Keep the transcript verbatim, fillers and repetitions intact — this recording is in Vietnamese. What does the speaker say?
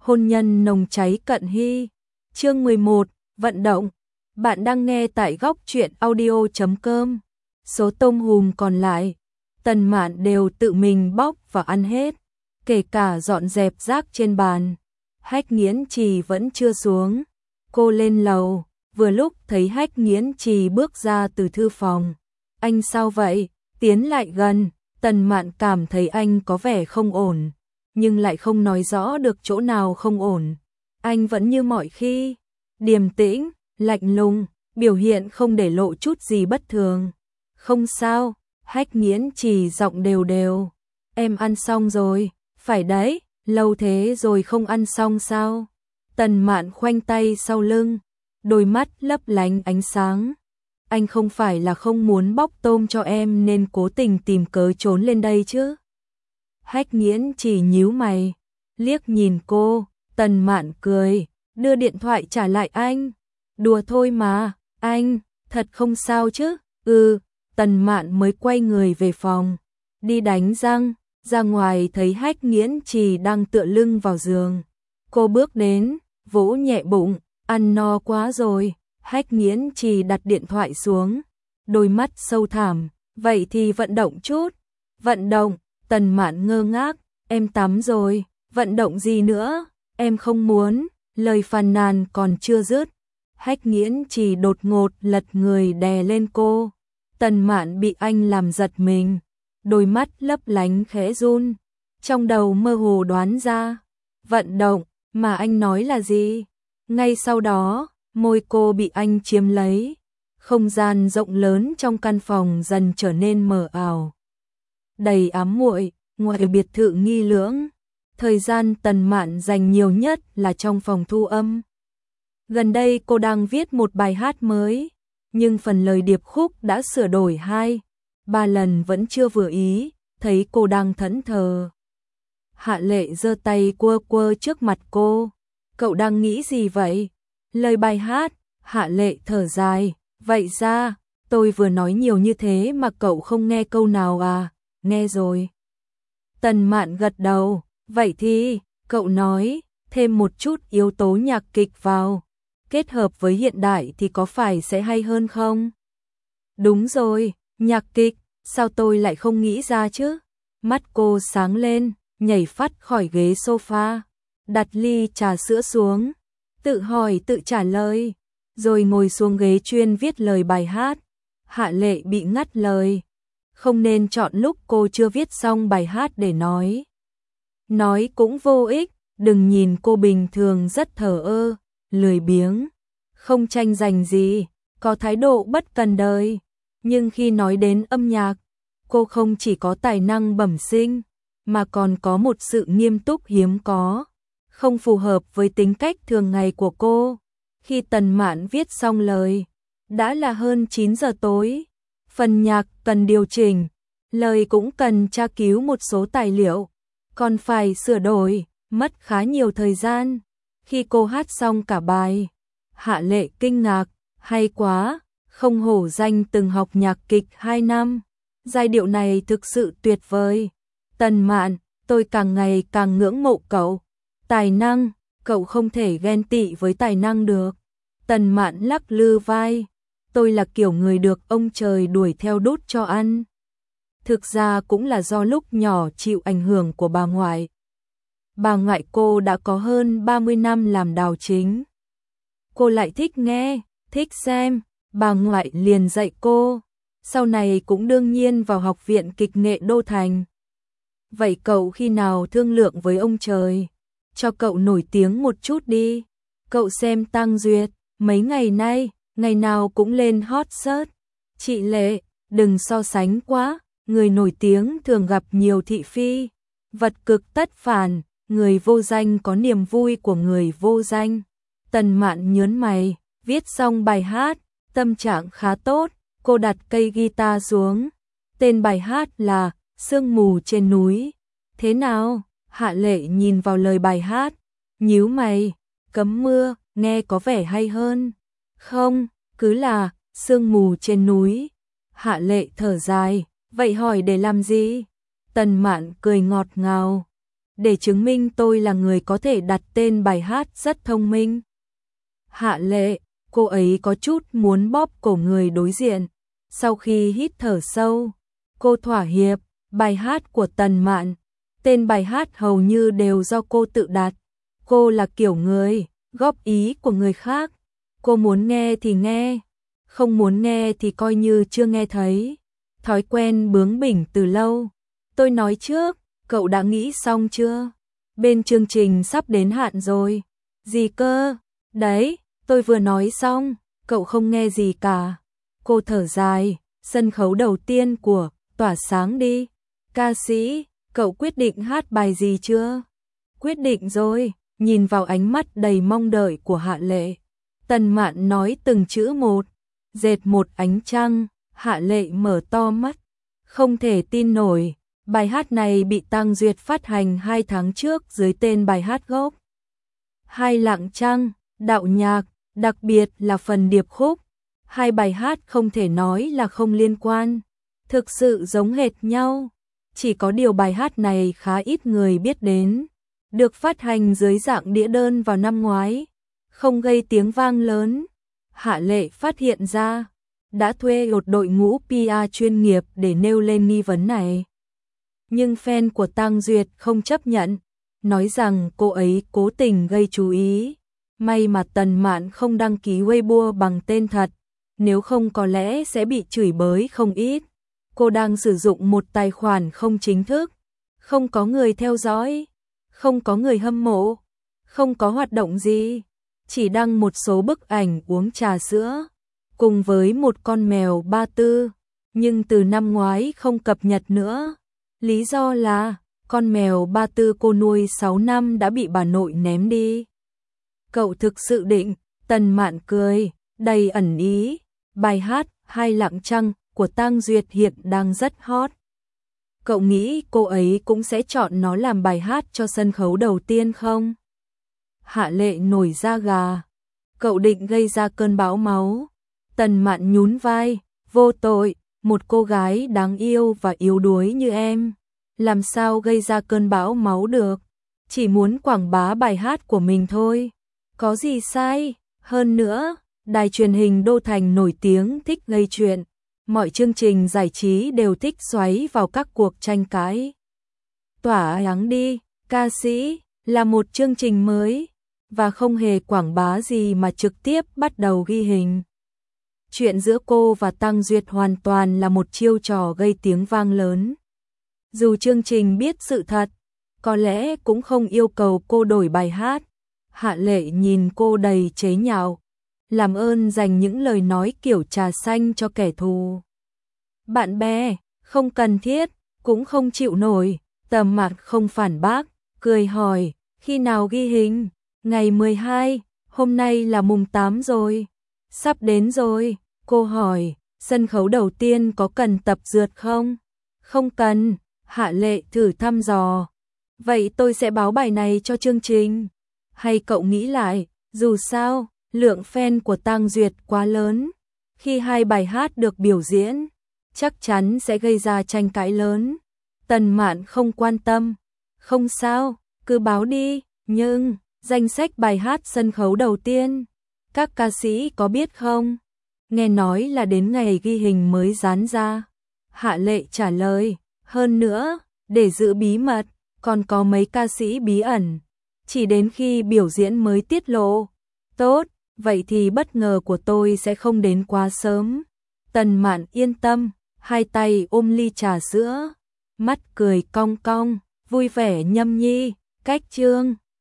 hôn nhân nồng cháy cận hy. Chương mười một, vận động. Bạn đang nghe tại góc truyện audio chấm com. Số tôm hùm còn lại, Tần Mạn đều tự mình bóc và ăn hết, kể cả dọn dẹp rác trên bàn. Hách Nghiễn Trì vẫn chưa xuống. Cô lên lầu, vừa lúc thấy Hách Nghiễn Trì bước ra từ thư phòng. Anh sao vậy? Tiến lại gần, Tần Mạn cảm thấy anh có vẻ không ổn, nhưng lại không nói rõ được chỗ nào không ổn. Anh vẫn như mọi khi, điềm tĩnh, lạnh lùng, biểu hiện không để lộ chút gì bất thường. Không sao, Hách Nghiễn Trì giọng đều đều. Em ăn xong rồi, phải đấy, lâu thế rồi không ăn xong sao? Tần Mạn khoanh tay sau lưng, đôi mắt lấp lánh ánh sáng. Anh không phải là không muốn bóc tôm cho em nên cố tình tìm cớ trốn lên đây chứ? Hách Nghiễn Trì nhíu mày, liếc nhìn cô. Tần Mạn cười, đưa điện thoại trả lại anh. Đùa thôi mà, anh, thật không sao chứ? Ừ. Tần Mạn mới quay người về phòng, đi đánh răng, ra ngoài thấy Hách Nghiễn Trì đang tựa lưng vào giường. Cô bước đến, vỗ nhẹ bụng, ăn no quá rồi. Hách Nghiễn Trì đặt điện thoại xuống, đôi mắt sâu thẳm, vậy thì vận động chút. Vận động? Tần Mạn ngơ ngác, em tắm rồi, vận động gì nữa? Em không muốn. Lời phàn nàn còn chưa dứt, Hách Nghiễn Trì đột ngột lật người đè lên cô. Tần Mạn bị anh làm giật mình, đôi mắt lấp lánh khẽ run, trong đầu mơ hồ đoán ra. Vận động, mà anh nói là gì? Ngay sau đó, môi cô bị anh chiếm lấy, không gian rộng lớn trong căn phòng dần trở nên mờ ảo, đầy ám muội. Ngoài biệt thự Nghi Lưỡng, thời gian Tần Mạn dành nhiều nhất là trong phòng thu âm. Gần đây cô đang viết một bài hát mới, nhưng phần lời điệp khúc đã sửa đổi hai, ba lần vẫn chưa vừa ý, thấy cô đang thẫn thờ. Hạ Lệ giơ tay quơ quơ trước mặt cô. Cậu đang nghĩ gì vậy? Lời bài hát. Hạ Lệ thở dài. Vậy ra, tôi vừa nói nhiều như thế mà cậu không nghe câu nào à? Nghe rồi. Tần Mạn gật đầu. Vậy thì, cậu nói, thêm một chút yếu tố nhạc kịch vào, kết hợp với hiện đại thì có phải sẽ hay hơn không? Đúng rồi, nhạc kịch, sao tôi lại không nghĩ ra chứ? Mắt cô sáng lên, nhảy phắt khỏi ghế sofa, đặt ly trà sữa xuống, tự hỏi tự trả lời, rồi ngồi xuống ghế chuyên viết lời bài hát. Hạ Lệ bị ngắt lời. Không nên chọn lúc cô chưa viết xong bài hát để nói. Nói cũng vô ích, đừng nhìn cô bình thường rất thờ ơ, lười biếng, không tranh giành gì, có thái độ bất cần đời. Nhưng khi nói đến âm nhạc, cô không chỉ có tài năng bẩm sinh, mà còn có một sự nghiêm túc hiếm có, không phù hợp với tính cách thường ngày của cô. Khi Tần Mạn viết xong lời, đã là hơn chín giờ tối. Phần nhạc cần điều chỉnh, lời cũng cần tra cứu một số tài liệu, còn phải sửa đổi, mất khá nhiều thời gian. Khi cô hát xong cả bài, Hạ Lệ kinh ngạc, hay quá, không hổ danh từng học nhạc kịch hai năm. Giai điệu này thực sự tuyệt vời. Tần Mạn, tôi càng ngày càng ngưỡng mộ cậu. Tài năng, cậu không thể ghen tị với tài năng được. Tần Mạn lắc lư vai. Tôi là kiểu người được ông trời đuổi theo đút cho ăn. Thực ra cũng là do lúc nhỏ chịu ảnh hưởng của bà ngoại. Bà ngoại cô đã có hơn ba mươi năm làm đào chính. Cô lại thích nghe, thích xem, bà ngoại liền dạy cô. Sau này cũng đương nhiên vào học viện kịch nghệ Đô Thành. Vậy cậu khi nào thương lượng với ông trời, cho cậu nổi tiếng một chút đi. Cậu xem Tăng Duyệt, mấy ngày nay, ngày nào cũng lên hot search. Chị Lệ, đừng so sánh quá, người nổi tiếng thường gặp nhiều thị phi. Vật cực tất phản, người vô danh có niềm vui của người vô danh. Tần Mạn nhớn mày, viết xong bài hát, tâm trạng khá tốt, cô đặt cây guitar xuống. Tên bài hát là Sương mù trên núi. Thế nào? Hạ Lệ nhìn vào lời bài hát, nhíu mày, cấm mưa, nghe có vẻ hay hơn. Không, cứ là sương mù trên núi. Hạ Lệ thở dài, vậy hỏi để làm gì? Tần Mạn cười ngọt ngào, để chứng minh tôi là người có thể đặt tên bài hát rất thông minh. Hạ Lệ, cô ấy có chút muốn bóp cổ người đối diện. Sau khi hít thở sâu, cô thỏa hiệp, bài hát của Tần Mạn. Tên bài hát hầu như đều do cô tự đặt. Cô là kiểu người góp ý của người khác. Cô muốn nghe thì nghe, không muốn nghe thì coi như chưa nghe thấy. Thói quen bướng bỉnh từ lâu. Tôi nói trước, cậu đã nghĩ xong chưa? Bên chương trình sắp đến hạn rồi. Gì cơ? Đấy, tôi vừa nói xong, cậu không nghe gì cả. Cô thở dài, sân khấu đầu tiên của Tỏa Sáng đi. Ca sĩ, cậu quyết định hát bài gì chưa? Quyết định rồi, nhìn vào ánh mắt đầy mong đợi của Hạ Lệ. Tần Mạn nói từng chữ một, dệt một ánh trăng. Hạ Lệ mở to mắt, không thể tin nổi. Bài hát này bị Tăng Duyệt phát hành hai tháng trước dưới tên bài hát gốc. Hai Lạng Trăng, đạo nhạc, đặc biệt là phần điệp khúc. Hai bài hát không thể nói là không liên quan, thực sự giống hệt nhau. Chỉ có điều bài hát này khá ít người biết đến. Được phát hành dưới dạng đĩa đơn vào năm ngoái, không gây tiếng vang lớn. Hạ Lệ phát hiện ra, đã thuê một đội ngũ pê e chuyên nghiệp để nêu lên nghi vấn này. Nhưng fan của Tăng Duyệt không chấp nhận, nói rằng cô ấy cố tình gây chú ý. May mà Tần Mạn không đăng ký Weibo bằng tên thật, nếu không có lẽ sẽ bị chửi bới không ít. Cô đang sử dụng một tài khoản không chính thức, không có người theo dõi, không có người hâm mộ, không có hoạt động gì, chỉ đăng một số bức ảnh uống trà sữa, cùng với một con mèo ba tư, nhưng từ năm ngoái không cập nhật nữa. Lý do là, con mèo ba tư cô nuôi sáu năm đã bị bà nội ném đi. Cậu thực sự định? Tần Mạn cười, đầy ẩn ý. Bài hát Hai Lạng Trăng của Tăng Duyệt hiện đang rất hot. Cậu nghĩ cô ấy cũng sẽ chọn nó làm bài hát cho sân khấu đầu tiên không? Hạ Lệ nổi da gà. Cậu định gây ra cơn bão máu. Tần Mạn nhún vai, vô tội, một cô gái đáng yêu và yếu đuối như em, làm sao gây ra cơn bão máu được? Chỉ muốn quảng bá bài hát của mình thôi. Có gì sai? Hơn nữa, đài truyền hình Đô Thành nổi tiếng thích gây chuyện. Mọi chương trình giải trí đều thích xoáy vào các cuộc tranh cãi. Tỏa Sáng đi, ca sĩ, là một chương trình mới, và không hề quảng bá gì mà trực tiếp bắt đầu ghi hình. Chuyện giữa cô và Tăng Duyệt hoàn toàn là một chiêu trò gây tiếng vang lớn. Dù chương trình biết sự thật, có lẽ cũng không yêu cầu cô đổi bài hát. Hạ Lệ nhìn cô đầy chế nhạo. Làm ơn dành những lời nói kiểu trà xanh cho kẻ thù. Bạn bè, không cần thiết, cũng không chịu nổi. Tầm Mạn không phản bác, cười hỏi, khi nào ghi hình? Ngày mười hai, hôm nay là mùng tám rồi. Sắp đến rồi, cô hỏi, sân khấu đầu tiên có cần tập dượt không? Không cần, Hạ Lệ thử thăm dò. Vậy tôi sẽ báo bài này cho chương trình. Hay cậu nghĩ lại, dù sao, lượng fan của Tăng Duyệt quá lớn. Khi hai bài hát được biểu diễn, chắc chắn sẽ gây ra tranh cãi lớn. Tần Mạn không quan tâm. Không sao, cứ báo đi, nhưng danh sách bài hát sân khấu đầu tiên, các ca sĩ có biết không? Nghe nói là đến ngày ghi hình mới dán ra. Hạ Lệ trả lời, hơn nữa, để giữ bí mật, còn có mấy ca sĩ bí ẩn, chỉ đến khi biểu diễn mới tiết lộ. Tốt, vậy thì bất ngờ của tôi sẽ không đến quá sớm. Tần Mạn yên tâm, hai tay ôm ly trà sữa, mắt cười cong cong, vui vẻ nhâm nhi, cách chương.